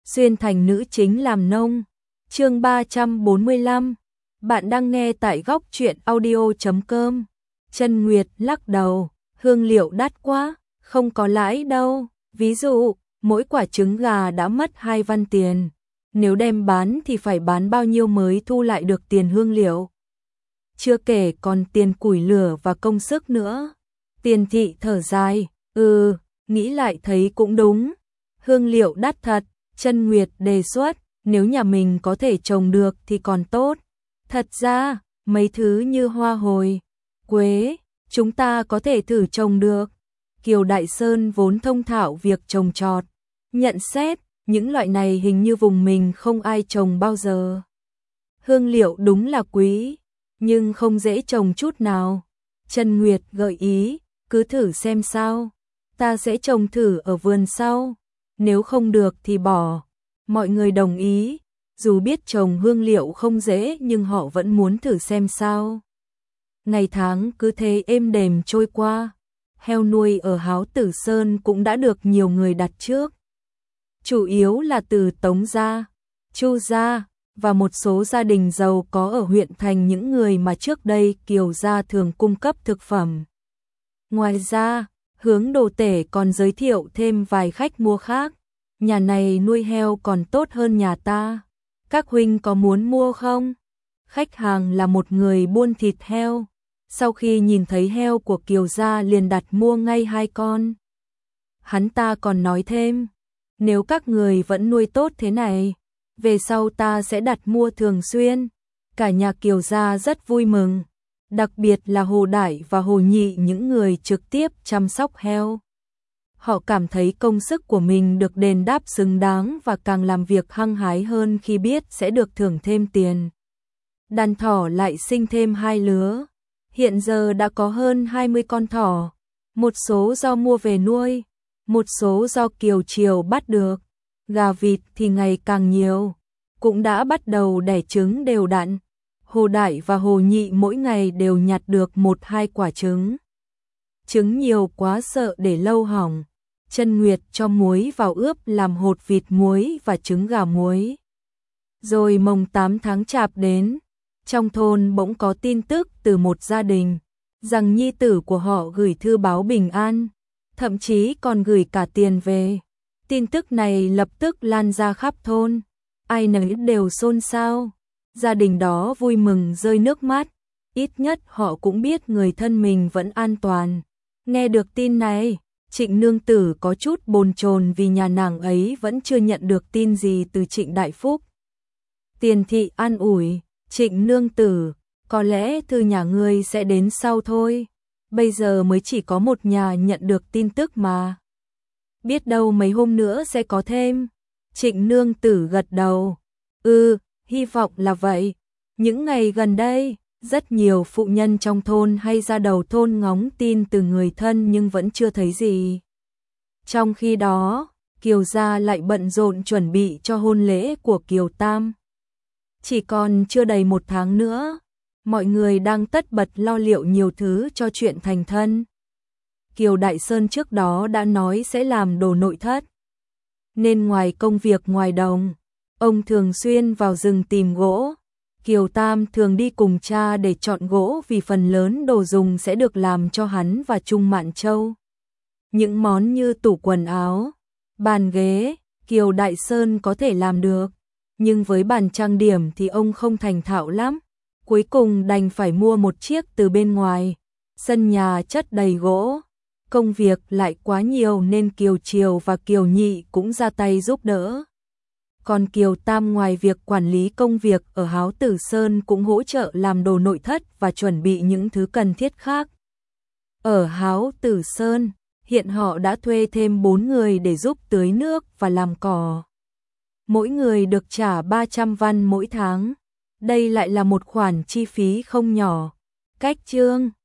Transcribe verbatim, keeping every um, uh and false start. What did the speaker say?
xuyên thành nữ chính làm nông. Chương ba trăm bốn mươi lăm. Bạn đang nghe tại góc truyện audio chấm com. Chân Nguyệt lắc đầu, hương liệu đắt quá, không có lãi đâu. Ví dụ, mỗi quả trứng gà đã mất hai văn tiền. Nếu đem bán thì phải bán bao nhiêu mới thu lại được tiền hương liệu. Chưa kể còn tiền củi lửa và công sức nữa. Tiền thị thở dài, ừ, nghĩ lại thấy cũng đúng. Hương liệu đắt thật. Chân Nguyệt đề xuất, nếu nhà mình có thể trồng được thì còn tốt. Thật ra, mấy thứ như hoa hồi, quế, chúng ta có thể thử trồng được. Kiều Đại Sơn vốn thông thạo việc trồng trọt, nhận xét, những loại này hình như vùng mình không ai trồng bao giờ. Hương liệu đúng là quý, nhưng không dễ trồng chút nào. Chân Nguyệt gợi ý, cứ thử xem sao. Ta sẽ trồng thử ở vườn sau. Nếu không được thì bỏ. Mọi người đồng ý, dù biết trồng hương liệu không dễ nhưng họ vẫn muốn thử xem sao. Ngày tháng cứ thế êm đềm trôi qua. Heo nuôi ở Háo Tử Sơn cũng đã được nhiều người đặt trước. Chủ yếu là từ Tống gia, Chu gia và một số gia đình giàu có ở huyện thành, những người mà trước đây Kiều gia thường cung cấp thực phẩm. Ngoài ra, Hướng Đồ Tể còn giới thiệu thêm vài khách mua khác. Nhà này nuôi heo còn tốt hơn nhà ta. Các huynh có muốn mua không? Khách hàng là một người buôn thịt heo. Sau khi nhìn thấy heo của Kiều gia liền đặt mua ngay hai con. Hắn ta còn nói thêm, nếu các người vẫn nuôi tốt thế này, về sau ta sẽ đặt mua thường xuyên. Cả nhà Kiều gia rất vui mừng, đặc biệt là Hồ Đại và Hồ Nhị, những người trực tiếp chăm sóc heo. Họ cảm thấy công sức của mình được đền đáp xứng đáng và càng làm việc hăng hái hơn khi biết sẽ được thưởng thêm tiền. Đàn thỏ lại sinh thêm hai lứa. Hiện giờ đã có hơn hai mươi con thỏ. Một số do mua về nuôi, một số do Kiều Triều bắt được. Gà vịt thì ngày càng nhiều, cũng đã bắt đầu đẻ trứng đều đặn. Hồ Đại và Hồ Nhị mỗi ngày đều nhặt được một hai quả trứng. Trứng nhiều quá sợ để lâu hỏng. Chân Nguyệt cho muối vào ướp làm hột vịt muối và trứng gà muối. Rồi mồng tám tháng chạp đến, trong thôn bỗng có tin tức từ một gia đình, rằng nhi tử của họ gửi thư báo bình an, thậm chí còn gửi cả tiền về. Tin tức này lập tức lan ra khắp thôn, ai nấy đều xôn xao. Gia đình đó vui mừng rơi nước mắt, ít nhất họ cũng biết người thân mình vẫn an toàn. Nghe được tin này, Trịnh nương tử có chút bồn chồn vì nhà nàng ấy vẫn chưa nhận được tin gì từ Trịnh Đại Phúc. Tiền thị an ủi, Trịnh nương tử, có lẽ thư nhà ngươi sẽ đến sau thôi. Bây giờ mới chỉ có một nhà nhận được tin tức mà. Biết đâu mấy hôm nữa sẽ có thêm. Trịnh nương tử gật đầu. Ừ, hy vọng là vậy. Những ngày gần đây, rất nhiều phụ nhân trong thôn hay ra đầu thôn ngóng tin từ người thân nhưng vẫn chưa thấy gì. Trong khi đó, Kiều gia lại bận rộn chuẩn bị cho hôn lễ của Kiều Tam. Chỉ còn chưa đầy một tháng nữa, mọi người đang tất bật lo liệu nhiều thứ cho chuyện thành thân. Kiều Đại Sơn trước đó đã nói sẽ làm đồ nội thất, nên ngoài công việc ngoài đồng, ông thường xuyên vào rừng tìm gỗ. Kiều Tam thường đi cùng cha để chọn gỗ vì phần lớn đồ dùng sẽ được làm cho hắn và Trung Mạn Châu. Những món như tủ quần áo, bàn ghế, Kiều Đại Sơn có thể làm được, nhưng với bàn trang điểm thì ông không thành thạo lắm. Cuối cùng đành phải mua một chiếc từ bên ngoài. Sân nhà chất đầy gỗ, công việc lại quá nhiều nên Kiều Triều và Kiều Nhị cũng ra tay giúp đỡ. Còn Kiều Tam ngoài việc quản lý công việc ở Háo Tử Sơn cũng hỗ trợ làm đồ nội thất và chuẩn bị những thứ cần thiết khác. Ở Háo Tử Sơn, hiện họ đã thuê thêm bốn người để giúp tưới nước và làm cỏ. Mỗi người được trả ba trăm văn mỗi tháng. Đây lại là một khoản chi phí không nhỏ. Cách chương